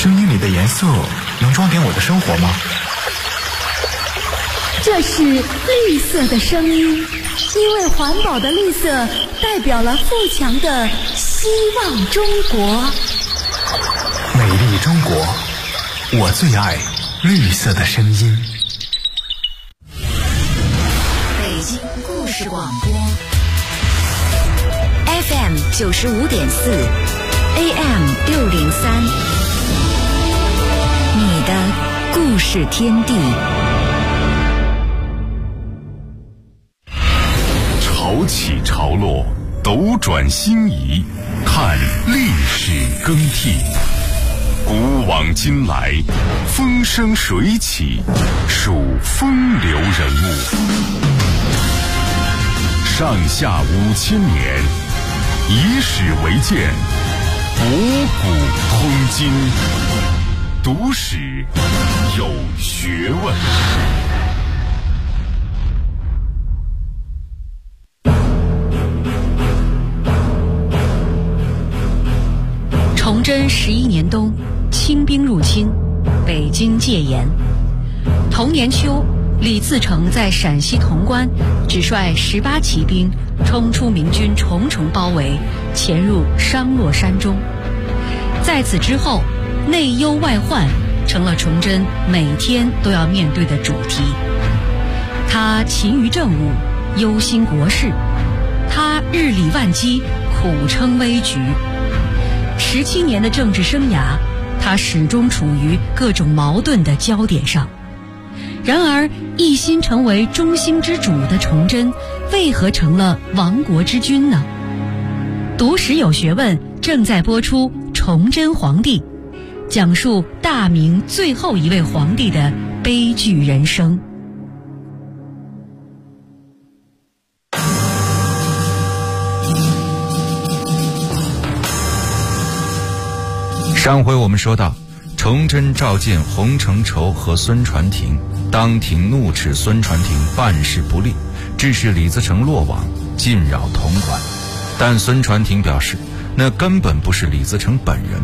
声音里的颜色能装点我的生活吗？ 这是绿色的声音，因为环保的绿色代表了富强的希望中国。 美丽中国，我最爱绿色的声音。 北京故事广播 FM 95.4 AM 603，你的故事天地。 潮起潮落，斗转星移，看历史更替。古往今来，风生水起，数风流人物。上下5000年，以史为鉴，博古通今，读史有学问。 崇祯11年冬，清兵入侵，北京戒严。同年秋，李自成在陕西潼关只率18骑兵冲出明军重重包围，潜入商洛山中。在此之后，内忧外患成了崇祯每天都要面对的主题。他勤于政务，忧心国事；他日理万机，苦撑危局。17年的政治生涯，他始终处于各种矛盾的焦点上。然而，一心成为中兴之主的崇祯，为何成了亡国之君呢？读史有学问正在播出《崇祯皇帝》，讲述大明最后一位皇帝的悲剧人生。 上回我们说到，崇祯召见洪承畴和孙传庭，当庭怒斥孙传庭办事不力，致使李自成落网，进扰潼关。但孙传庭表示，那根本不是李自成本人。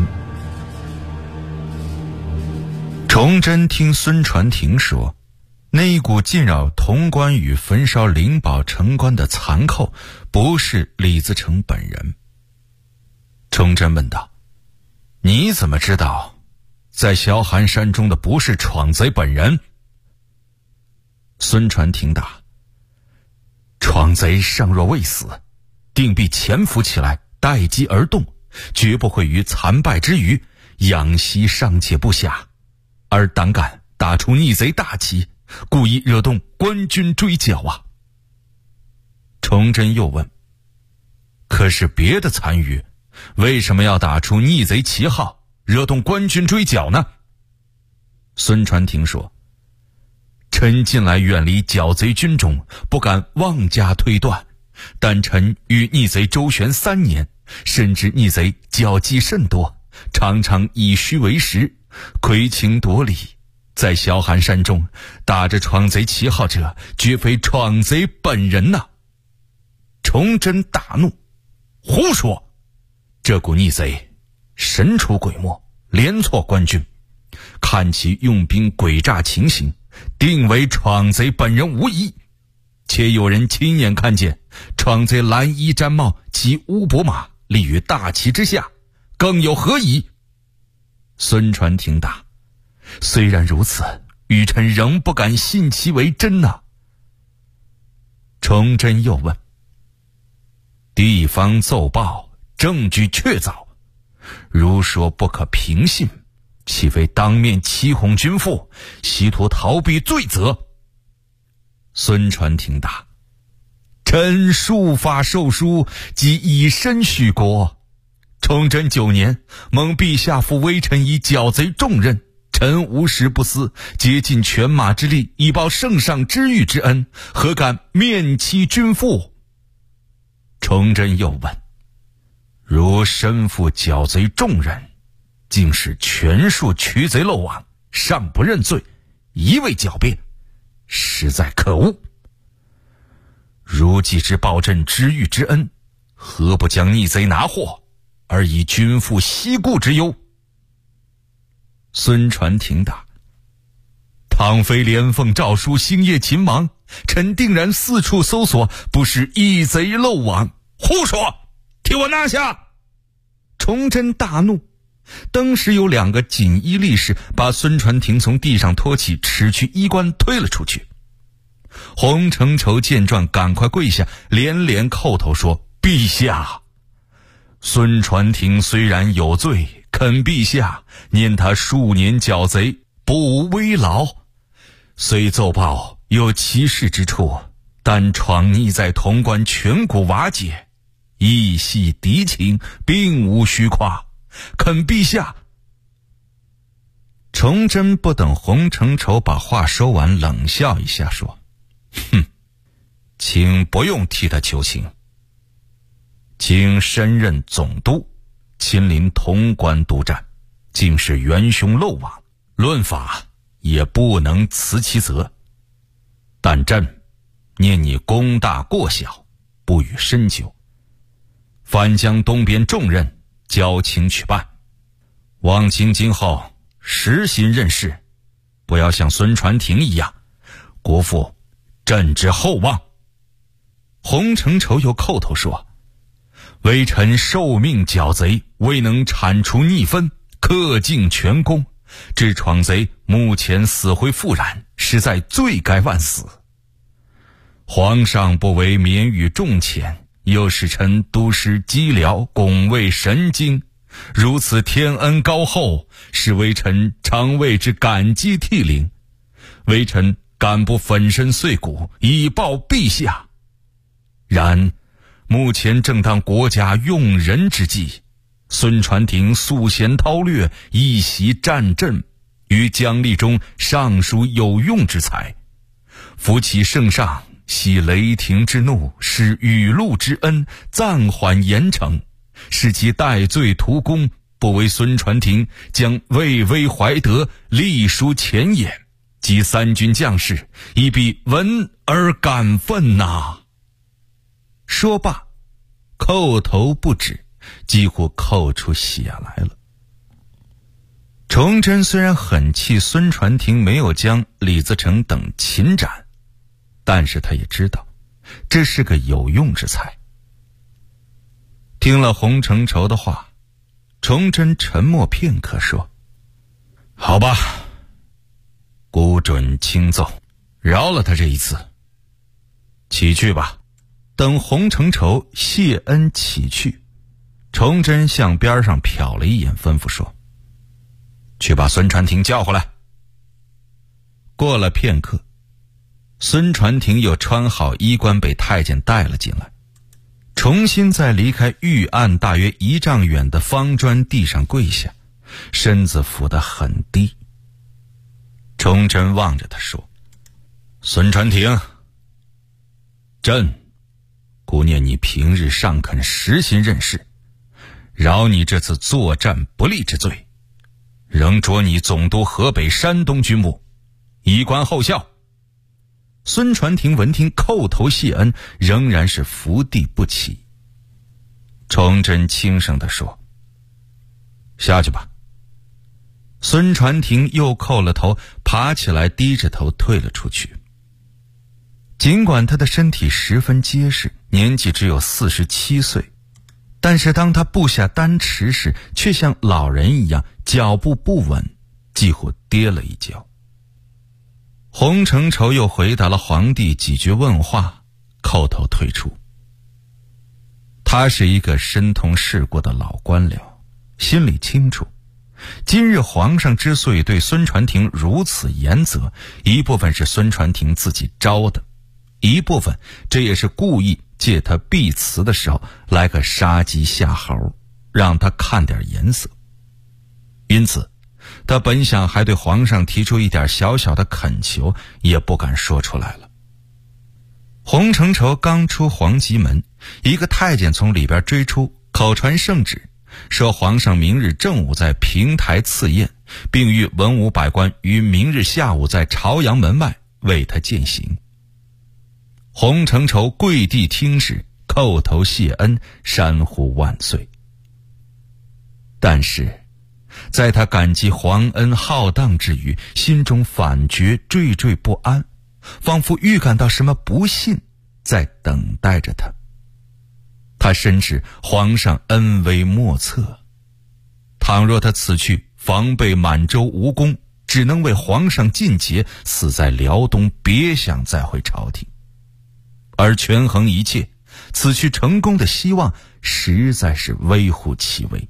崇祯听孙传庭说，那一股进扰潼关与焚烧灵宝城关的残寇，不是李自成本人。崇祯问道，你怎么知道在萧寒山中的不是闯贼本人？孙传庭答，闯贼尚若未死，定必潜伏起来，待机而动，绝不会于残败之余养息尚且不暇，而胆敢打出逆贼大旗，故意惹动官军追剿啊。崇祯又问，可是别的残余为什么要打出逆贼旗号，惹动官军追剿呢？孙传庭说，臣近来远离剿贼军中，不敢妄加推断，但臣与逆贼周旋3年，深知逆贼狡计甚多，常常以虚为实，亏情夺理，在萧寒山中打着闯贼旗号者，绝非闯贼本人呐。崇祯大怒，胡说！这股逆贼神出鬼没，连错官军，看其用兵诡诈情形，定为闯贼本人无疑。且有人亲眼看见闯贼蓝衣毡帽及乌伯马立于大旗之下，更有何疑？孙传庭答，虽然如此，愚臣仍不敢信其为真呐。崇祯又问，地方奏报，证据确凿，如说不可凭信，岂非当面欺哄君父，希图逃避罪责？孙传庭答，臣书法受书，即以身许国。崇祯9年，蒙陛下复微臣以剿贼重任，臣无时不思，竭尽犬马之力，以报圣上知遇之恩，何敢面欺君父？崇祯又问，如身负剿贼重任，竟使全数驱贼漏网，尚不认罪，一味狡辩，实在可恶。如既知报朕知遇之恩，何不将逆贼拿获，而以君父息故之忧？ 孙传庭答：倘非连奉诏书，星夜勤忙，臣定然四处搜索，不是一贼漏网。胡说！替我拿下！崇祯大怒，当时有2个锦衣力士把孙传庭从地上拖起，持去衣冠推了出去。洪承畴见状，赶快跪下，连连叩头说：陛下，孙传庭虽然有罪，恳陛下念他数年剿贼，不无危劳，虽奏报有其事之处，但闯逆在潼关，全国瓦解，义系敌情，并无虚夸，恳陛下。崇祯不等洪承畴把话说完，冷笑一下说：哼，请不用替他求情。经身任总督，亲临潼关督战，竟是元凶漏网，论法也不能辞其责。但朕念你功大过小，不予深究，反将东边重任交请去办。望卿今后实心任事，不要像孙传庭一样，国父朕之厚望。洪承畴又叩头说：微臣受命剿贼，未能铲除逆分，克尽全功，致闯贼目前死灰复燃，实在罪该万死。皇上不为免予重谴，又使臣督师机辽，拱卫神经，如此天恩高厚，使微臣常为之感激涕零。微臣敢不粉身碎骨以报陛下？然目前正当国家用人之际，孙传庭素贤韬略，一袭战阵，于将立中尚属有用之才。扶其圣上息雷霆之怒，施雨露之恩，暂缓严惩，使其戴罪图功，不为孙传庭将魏威怀德力书前言，及3军将士亦必闻而感愤呐。说罢，叩头不止，几乎叩出血来了。崇祯虽然很气孙传庭没有将李自成等擒斩，但是他也知道这是个有用之才。听了洪承畴的话，崇祯沉默片刻说：好吧，孤准轻奏，饶了他这一次。起去吧。等洪承畴谢恩起去，崇祯向边上瞟了一眼，吩咐说：去把孙传庭叫回来。过了片刻，孙传庭又穿好衣冠，被太监带了进来，重新在离开御案大约1丈远的方砖地上跪下，身子伏得很低。崇祯望着他说：孙传庭，朕顾念你平日尚肯实心任事，饶你这次作战不利之罪，仍着你总督河北、山东军务，以观后效。孙传庭闻听，叩头谢恩，仍然是伏地不起。崇祯轻声地说：下去吧。孙传庭又叩了头，爬起来，低着头退了出去。尽管他的身体十分结实，年纪只有47岁，但是当他步下丹池时，却像老人一样，脚步不稳，几乎跌了一跤。洪承畴又回答了皇帝几句问话，叩头退出。他是一个身同世故的老官僚，心里清楚，今日皇上之所以对孙传庭如此严责，一部分是孙传庭自己招的，一部分这也是故意借他避辞的时候来个杀鸡吓猴，让他看点颜色。因此他本想还对皇上提出一点小小的恳求，也不敢说出来了。洪承畴刚出皇极门，一个太监从里边追出，口传圣旨，说皇上明日正午在平台赐宴，并谕文武百官于明日下午在朝阳门外为他饯行。洪承畴跪地听旨，叩头谢恩，山呼万岁。但是在他感激皇恩浩荡之余，心中反觉惴惴不安，仿佛预感到什么不幸在等待着他。他深知皇上恩威莫测，倘若他此去防备满洲无功，只能为皇上尽节，死在辽东，别想再回朝廷。而权衡一切，此去成功的希望实在是微乎其微。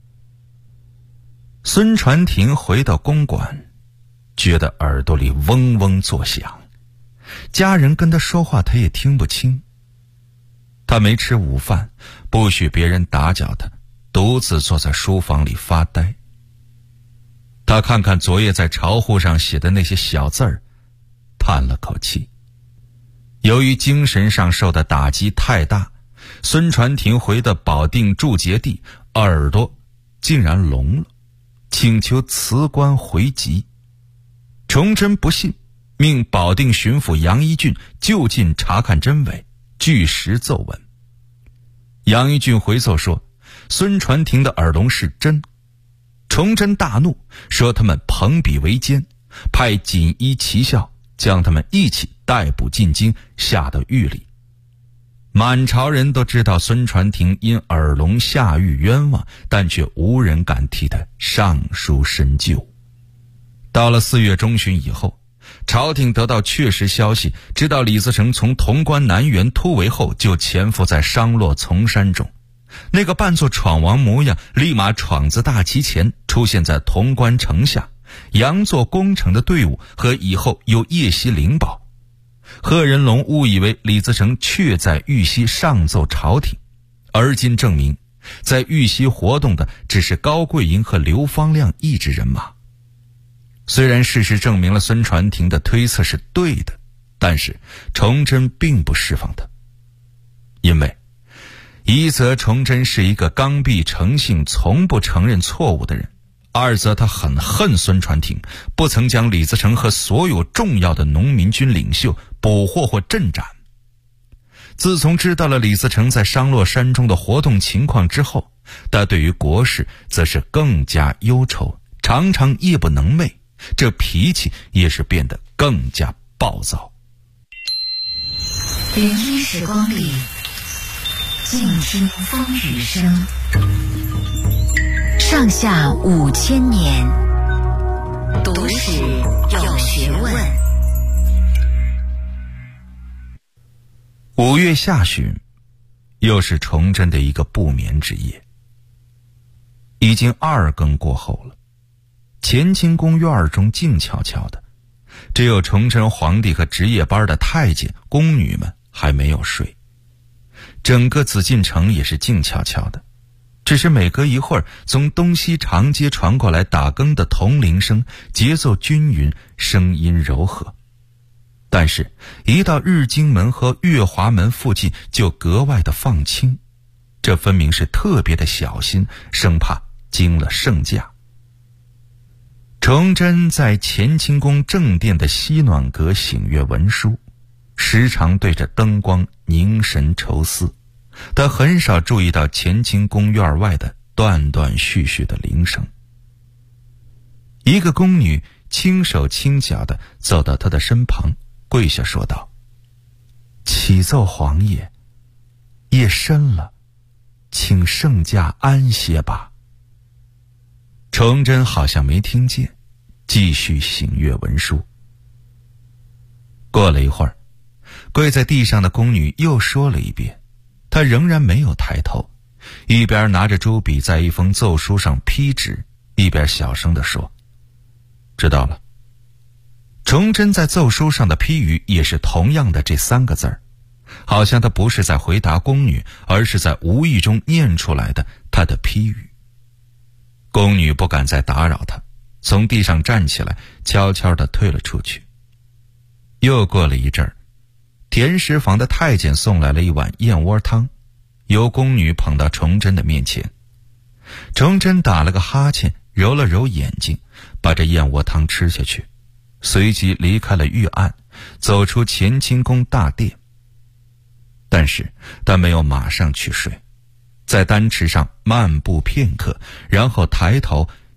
孙传庭回到公馆，觉得耳朵里嗡嗡作响，家人跟他说话他也听不清。他没吃午饭，不许别人打搅他，独自坐在书房里发呆。他看看昨夜在朝户上写的那些小字儿，叹了口气。由于精神上受的打击太大，孙传庭回的保定驻节地耳朵竟然聋了，请求辞官回籍。崇祯不信，命保定巡抚杨一俊就近查看真伪，据实奏闻。杨一俊回奏说，孙传庭的耳聋是真。崇祯大怒，说他们朋比为奸，派锦衣旗校将他们一起逮捕进京，下到狱里。满朝人都知道孙传庭因耳聋下狱冤枉，但却无人敢替他上书申究。到了4月中旬以后，朝廷得到确实消息，知道李自成从潼关南园突围后就潜伏在商洛丛山中。那个扮作闯王模样，立马闯自大旗前，出现在潼关城下，佯作攻城的队伍和以后又夜袭灵宝。贺人龙误以为李自成确在玉溪上奏朝廷，而今证明在玉溪活动的只是高桂营和刘方亮一支人马。虽然事实证明了孙传庭的推测是对的，但是崇祯并不释放他。因为一则崇祯是一个刚愎成性，从不承认错误的人；二则他很恨孙传庭，不曾将李自成和所有重要的农民军领袖捕获或镇斩。自从知道了李自成在商洛山中的活动情况之后，他对于国事则是更加忧愁，常常夜不能寐，这脾气也是变得更加暴躁。 聆听时光里，静听风雨声，上下5000年，读史有学问。 5月下旬，又是崇祯的一个不眠之夜。已经2更过后了，乾清宫院中静悄悄的，只有崇祯皇帝和值夜班的太监、宫女们还没有睡。整个紫禁城也是静悄悄的，只是每隔一会儿从东西长街传过来打更的铜铃声，节奏均匀，声音柔和。但是一到日经门和月华门附近就格外的放轻，这分明是特别的小心，生怕惊了圣驾。崇祯在乾清宫正殿的西暖阁醒阅文书，时常对着灯光凝神愁思，他很少注意到乾清宫院外的断断续续的铃声。一个宫女轻手轻脚地走到他的身旁，跪下说道：“启奏皇爷，夜深了，请圣驾安歇吧。”崇祯好像没听见，继续醒阅文书。过了一会儿，跪在地上的宫女又说了一遍，她仍然没有抬头，一边拿着朱笔在一封奏书上批纸，一边小声地说：“知道了。”崇祯在奏书上的批语也是同样的这3个字儿，好像他不是在回答宫女，而是在无意中念出来的他的批语。宫女不敢再打扰他，从地上站起来，悄悄地退了出去。又过了一阵儿，田食房的太监送来了一碗燕窝汤，由宫女捧到崇祯的面前。崇祯打了个哈欠，揉了揉眼睛，把这燕窝汤吃下去，随即离开了御案，走出乾清宫大殿。但是他没有马上去睡，在丹池上漫步片刻，然后抬头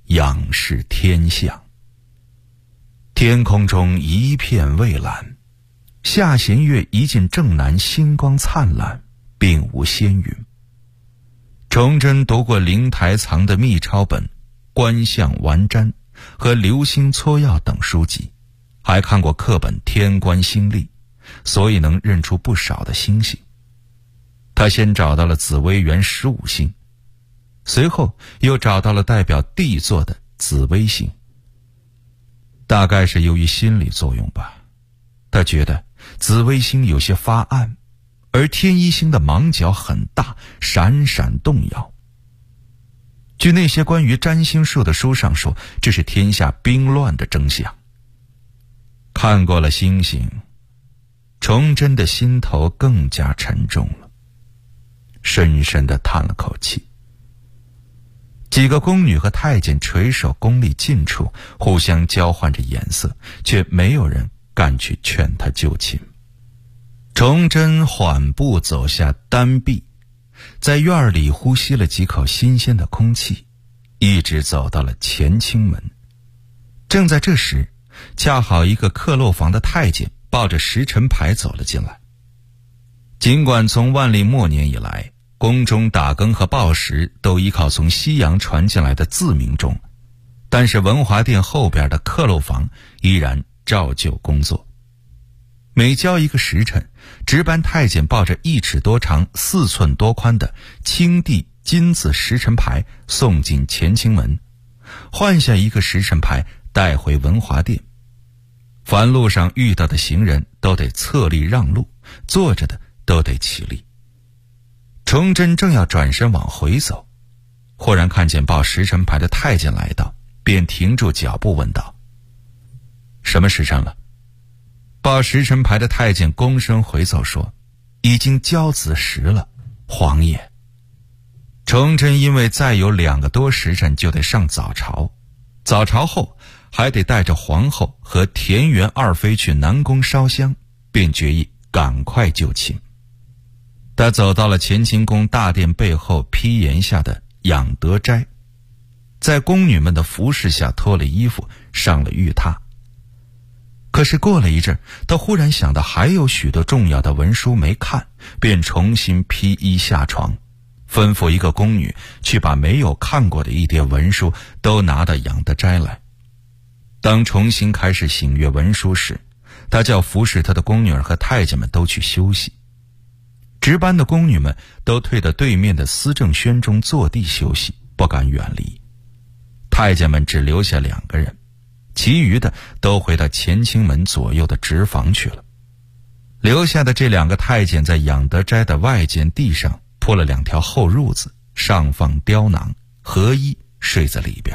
仰视天象。天空中一片蔚蓝，下弦月一进正南，星光灿烂，并无仙云。崇祯读过灵台藏的秘抄本《观象玩占》和《流星撮要》等书籍，还看过课本《天官星历》，所以能认出不少的星星。他先找到了紫微垣15星，随后又找到了代表地座的紫微星。大概是由于心理作用吧，他觉得紫微星有些发暗，而天一星的芒角很大，闪闪动摇。据那些关于占星术的书上说，这是天下兵乱的征象。看过了星星，崇祯的心头更加沉重了，深深地叹了口气。几个宫女和太监垂手恭立近处，互相交换着眼色，却没有人敢去劝他就寝。崇祯缓步走下单壁，在院里呼吸了几口新鲜的空气，一直走到了乾清门。正在这时，恰好一个客漏房的太监抱着时辰牌走了进来。尽管从万历末年以来，宫中打更和报时都依靠从西洋传进来的字明钟，但是文华殿后边的客漏房依然照旧工作。每交一个时辰，值班太监抱着1尺多长、4寸多宽的青地金字时辰牌送进乾清门，换下一个时辰牌带回文华殿。凡路上遇到的行人都得侧立让路，坐着的都得起立。崇祯正要转身往回走，忽然看见报时辰牌的太监来到，便停住脚步问道：什么时辰了？报时辰牌的太监躬身回奏说：已经交子时了，皇爷。崇祯因为再有2个多时辰就得上早朝，早朝后还得带着皇后和田园2妃去南宫烧香，便决意赶快就寝。他走到了乾清宫大殿背后披檐下的养德斋，在宫女们的服侍下脱了衣服，上了玉榻。可是过了一阵，他忽然想到还有许多重要的文书没看，便重新披衣下床，吩咐一个宫女去把没有看过的一叠文书都拿到养德斋来。当重新开始省阅文书时，他叫服侍他的宫女儿和太监们都去休息。值班的宫女们都退到对面的思政轩中坐地休息，不敢远离。太监们只留下2个人，其余的都回到乾清门左右的直房去了。留下的这2个太监在养德斋的外间地上铺了2条厚褥子，上放雕囊，合衣睡在里边。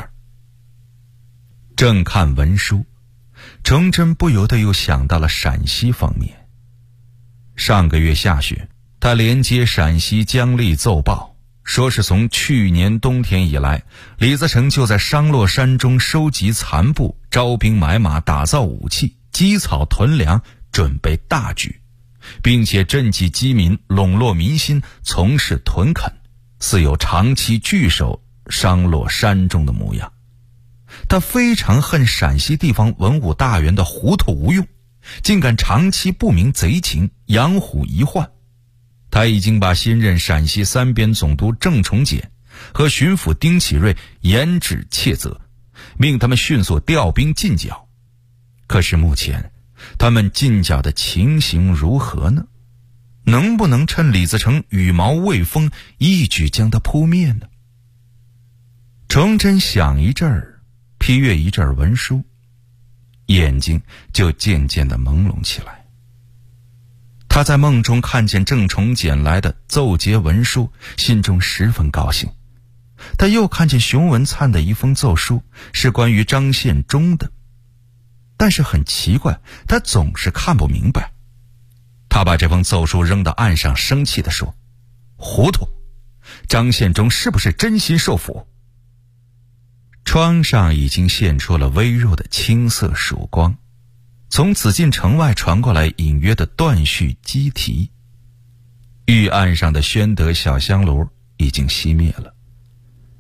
正看文书，崇祯不由得又想到了陕西方面。上个月下旬，他连接陕西姜丽奏报，说是从去年冬天以来，李自成就在商洛山中收集残部，招兵买马，打造武器，积草屯粮，准备大举，并且赈济饥民，笼络民心，从事屯垦，似有长期据守商洛山中的模样。他非常恨陕西地方文武大员的糊涂无用，竟敢长期不明贼情，养虎遗患。他已经把新任陕西3边总督郑崇简和巡抚丁启瑞严旨切责，命他们迅速调兵进剿。可是目前他们进剿的情形如何呢？能不能趁李自成羽毛未丰，一举将他扑灭呢？崇祯想一阵儿，批阅一阵儿文书，眼睛就渐渐地朦胧起来。他在梦中看见郑崇简来的奏节文书，心中十分高兴。他又看见熊文灿的一封奏书，是关于张献忠的，但是很奇怪，他总是看不明白。他把这封奏书扔到岸上，生气地说：糊涂，张献忠是不是真心受俘？窗上已经现出了微弱的青色曙光，从紫禁城外传过来隐约的断续鸡啼。御案上的宣德小香炉已经熄灭了。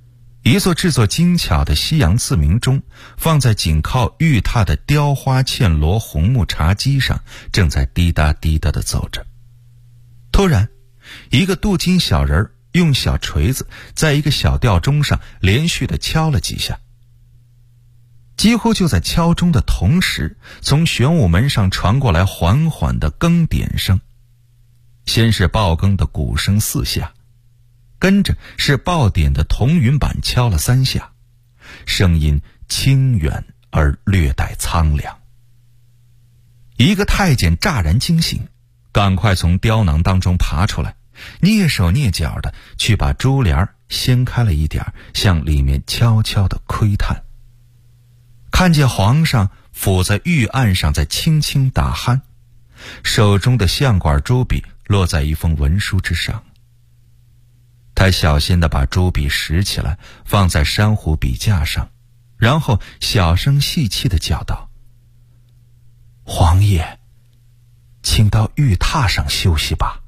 一座制作精巧的西洋自鸣钟放在紧靠玉榻的雕花嵌螺红木茶几上，正在滴答滴答地走着。突然，一个镀金小人用小锤子在一个小吊钟上连续地敲了几下。几乎就在敲钟的同时，从玄武门上传过来缓缓的更点声。先是报更的鼓声4下，跟着是报点的铜云板敲了3下，声音清远而略带苍凉。一个太监乍然惊醒，赶快从雕囊当中爬出来，蹑手蹑脚的去把珠帘掀开了一点，向里面悄悄的窥探。看见皇上伏在御案上在轻轻打鼾，手中的象管朱笔落在一封文书之上。他小心地把朱笔拾起来，放在珊瑚笔架上，然后小声细气地叫道：“皇爷，请到玉榻上休息吧。”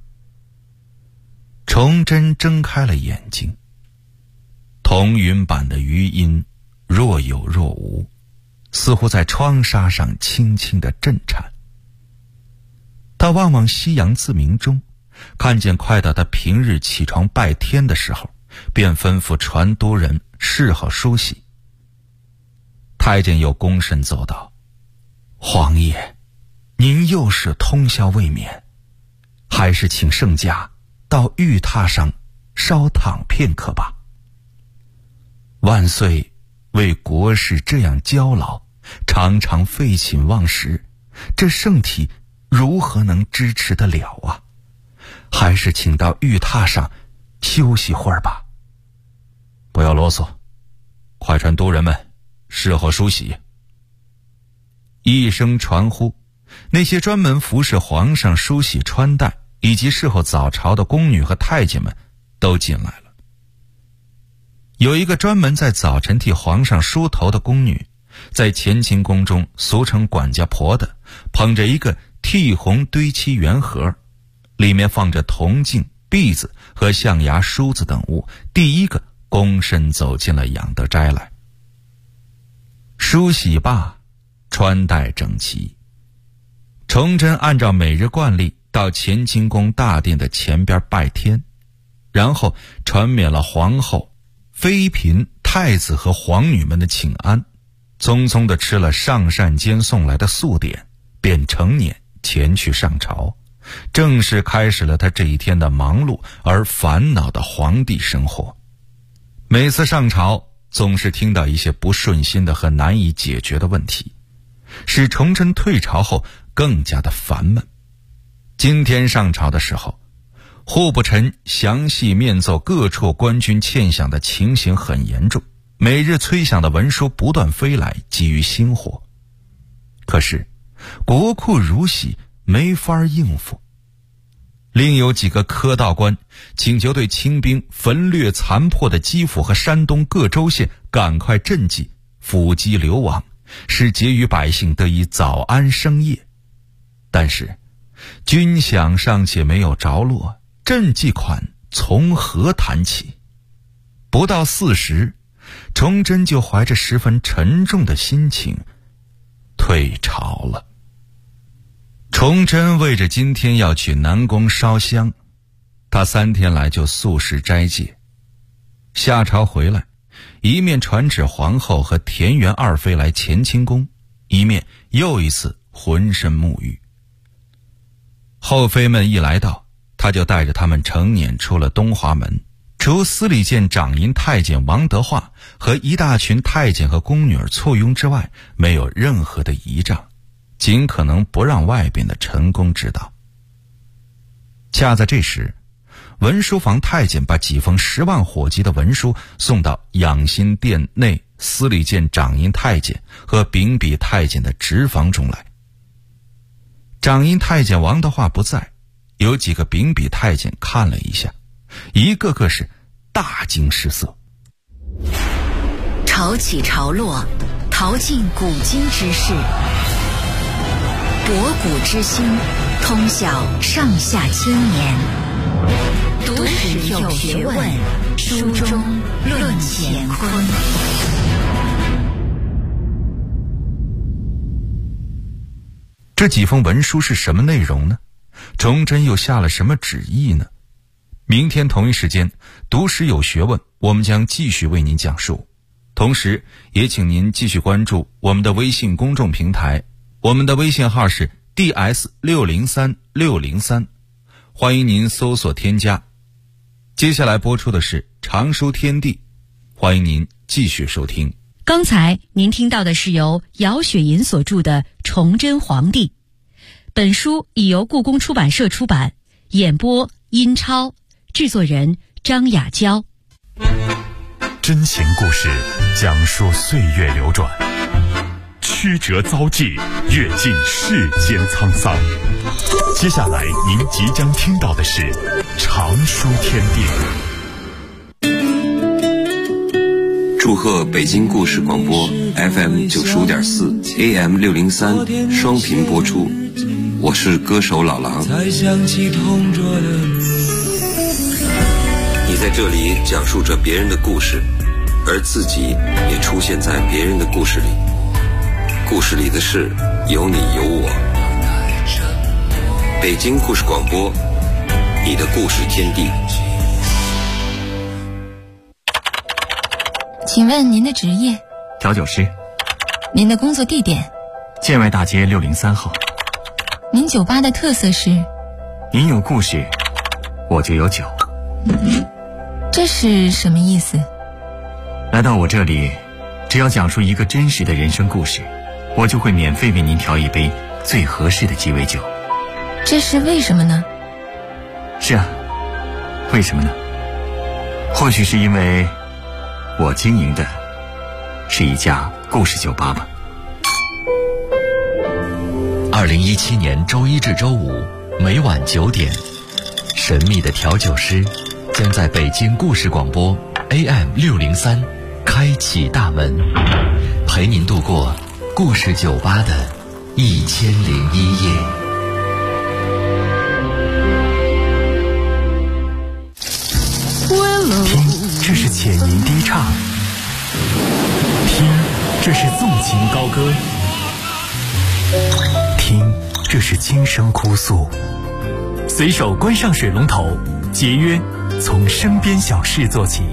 崇祯睁开了眼睛，铜云板的余音若有若无，似乎在窗纱上轻轻地震颤。他望望西洋自鸣钟，看见快到他平日起床拜天的时候，便吩咐传督人侍候梳洗。太监又躬身走道：“皇爷，您又是通宵未眠，还是请圣驾到玉榻上稍躺片刻吧。万岁为国事这样焦劳，常常废寝忘食，这圣体如何能支持得了啊？还是请到玉榻上休息会儿吧。”“不要啰嗦，快传督人们侍候梳洗。”一声传呼，那些专门服侍皇上梳洗穿戴以及侍候早朝的宫女和太监们都进来了。有一个专门在早晨替皇上梳头的宫女，在乾清宫中俗称管家婆的，捧着一个剔红堆漆圆盒，里面放着铜镜、篦子和象牙梳子等物，第一个躬身走进了养德斋来。梳洗罢，穿戴整齐，崇祯按照每日惯例到乾清宫大殿的前边拜天，然后传免了皇后、妃嫔、太子和皇女们的请安，匆匆地吃了上膳间送来的素点，便成辇前去上朝，正式开始了他这一天的忙碌而烦恼的皇帝生活。每次上朝总是听到一些不顺心的和难以解决的问题，使崇祯退朝后更加的烦闷。今天上朝的时候，户部臣详细面奏各处官军欠饷的情形很严重，每日催饷的文书不断飞来，急于心火。可是国库如洗，没法应付。另有几个科道官请求对清兵焚掠残破的基辅和山东各州县赶快赈济，抚积流亡，使节余百姓得以早安生业。但是军饷尚且没有着落，赈济款从何谈起？不到4时，崇祯就怀着十分沉重的心情退朝了。崇祯为着今天要去南宫烧香，他3天来就素食斋戒。下朝回来，一面传旨皇后和田园二妃来乾清宫，一面又一次浑身沐浴。后妃们一来到，他就带着他们成辇出了东华门，除司礼监掌银太监王德化和一大群太监和宫女簇拥之外，没有任何的仪仗，尽可能不让外边的臣工知道。恰在这时，文书房太监把几封10万火急的文书送到养心殿内司礼监掌银太监和秉笔太监的直房中来。掌银太监王德化不在，有几个秉笔太监看了一下，一个个是大惊失色。 潮起潮落，淘尽古今之事，博古之心，通晓上下千年，读史有学问， 书中论乾坤。 这几封文书是什么内容呢？崇祯又下了什么旨意呢？明天同一时间，读史有学问，我们将继续为您讲述。同时也请您继续关注我们的微信公众平台，我们的微信号是 DS603603，欢迎您搜索添加。接下来播出的是常书天地，欢迎您继续收听。 刚才您听到的是由姚雪银所著的《崇祯皇帝》，本书已由故宫出版社出版，演播殷超，制作人张雅娇。 真情故事讲述岁月流转，曲折遭际，阅尽世间沧桑。接下来您即将听到的是常书天地。 祝贺北京故事广播 FM 95.4 AM 603双频播出，我是歌手老狼。你在这里讲述着别人的故事，而自己也出现在别人的故事里，故事里的事有你有我。北京故事广播，你的故事天地。 请问您的职业？ 调酒师。 您的工作地点？ 建外大街603号。 您酒吧的特色是？ 您有故事，我就有酒。 这是什么意思？ 来到我这里，只要讲述一个真实的人生故事，我就会免费为您调一杯最合适的鸡尾酒。 这是为什么呢？ 是啊，为什么呢？或许是因为我经营的是一家故事酒吧吧。 2017年周一至周五每晚9点，神秘的调酒师将在北京故事广播 AM 603开启大门，陪您度过故事酒吧的1001夜。 听，这是浅吟低唱；听，这是纵情高歌；听，这是轻声哭诉。随手关上水龙头，节约，从身边小事做起。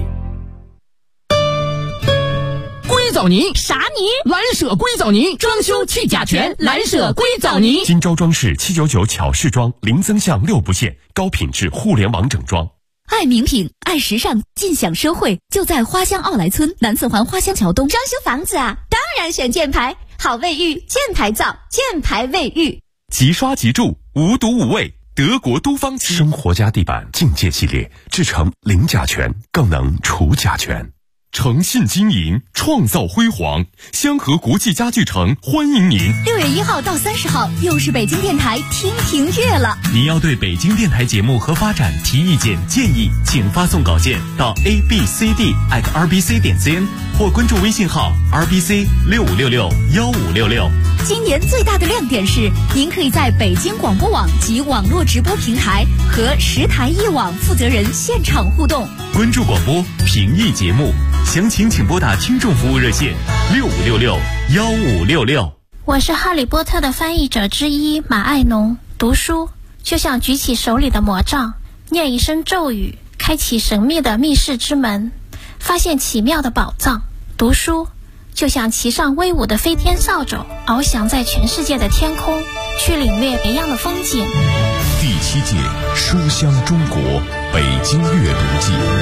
硅藻泥啥泥？蓝舍硅藻泥，装修去甲醛，蓝舍硅藻泥。 金州装饰799巧饰装，零增项6不限，高品质互联网整装。 爱名品，爱时尚，尽享奢惠，就在花乡奥莱村南四环花乡桥东。 装修房子啊，当然选箭牌，好卫浴，箭牌造，箭牌卫浴。 即刷即住，无毒无味，德国都方漆。生活家地板境界系列，制成零甲醛，更能除甲醛。诚信经营，创造辉煌。香河国际家具城欢迎您。 6月1号到30号，又是北京电台听评月了。 您要对北京电台节目和发展提意见建议，请发送稿件到 abcd@rbc.cn 或关注微信号 rbc65661566。 今年最大的亮点是，您可以在北京广播网及网络直播平台和10台一网负责人现场互动。 关注广播，评议节目，详情请拨打听众服务热线65661566。 我是哈利波特的翻译者之一马爱农。读书就像举起手里的魔杖，念一声咒语，开启神秘的密室之门，发现奇妙的宝藏。读书就像骑上威武的飞天扫帚，翱翔在全世界的天空，去领略别样的风景。 第7届书香中国北京阅读季